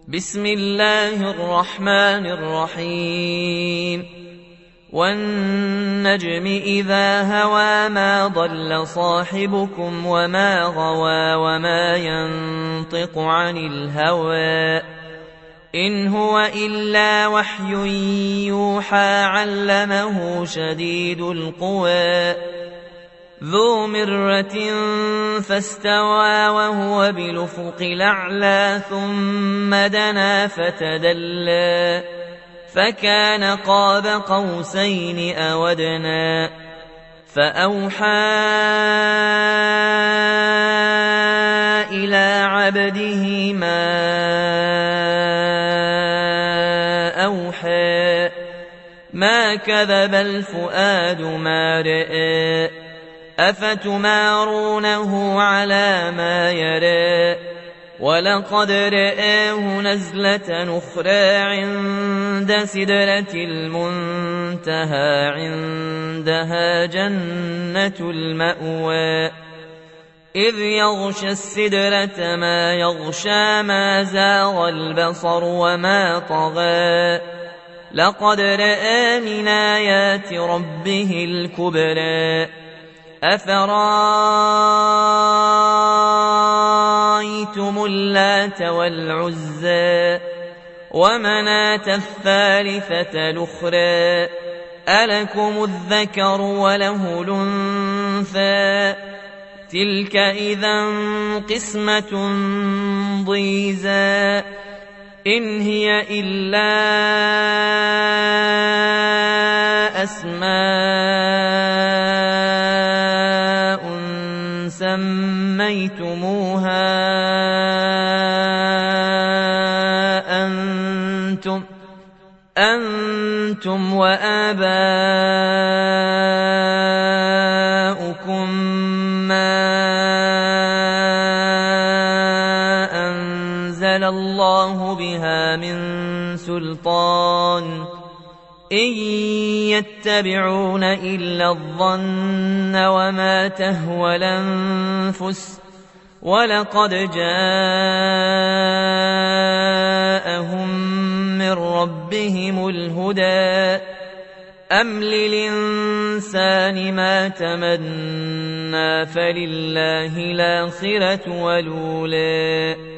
بسم الله الرحمن الرحيم والنجم إذا هوى ما ضل صاحبكم وما غوى وما ينطق عن الهوى إن هو إلا وحي يوحى علمه شديد القوى ذو مرة فاستوى وهو بالأفق الأعلى ثم دنا فتدلى فكان قاب قوسين أو أدنى فأوحى إلى عبده ما أوحى ما كذب الفؤاد ما رأى أفتمارونه على ما يرى ولقد رآه نزلة أخرى عند سدرة المنتهى عندها جنة المأوى إذ يغشى السدرة ما يغشى ما زاغ البصر وما طغى لقد رأى من آيات ربه الكبرى أفرأيتم اللات والعزى ومناة الثالثة الأخرى ألكم الذكر وله الأنثى تلك إذا قسمة ضيزى إن هي إلا أسماء سميتموها أنتم وآباؤكم ما أنزل الله بها من سلطان إن يتبعون إلا الظن وما تهوى الأنفس ولقد جاءهم من ربهم الهدى أم للإنسان ما تمنى فلله الآخرة والأولى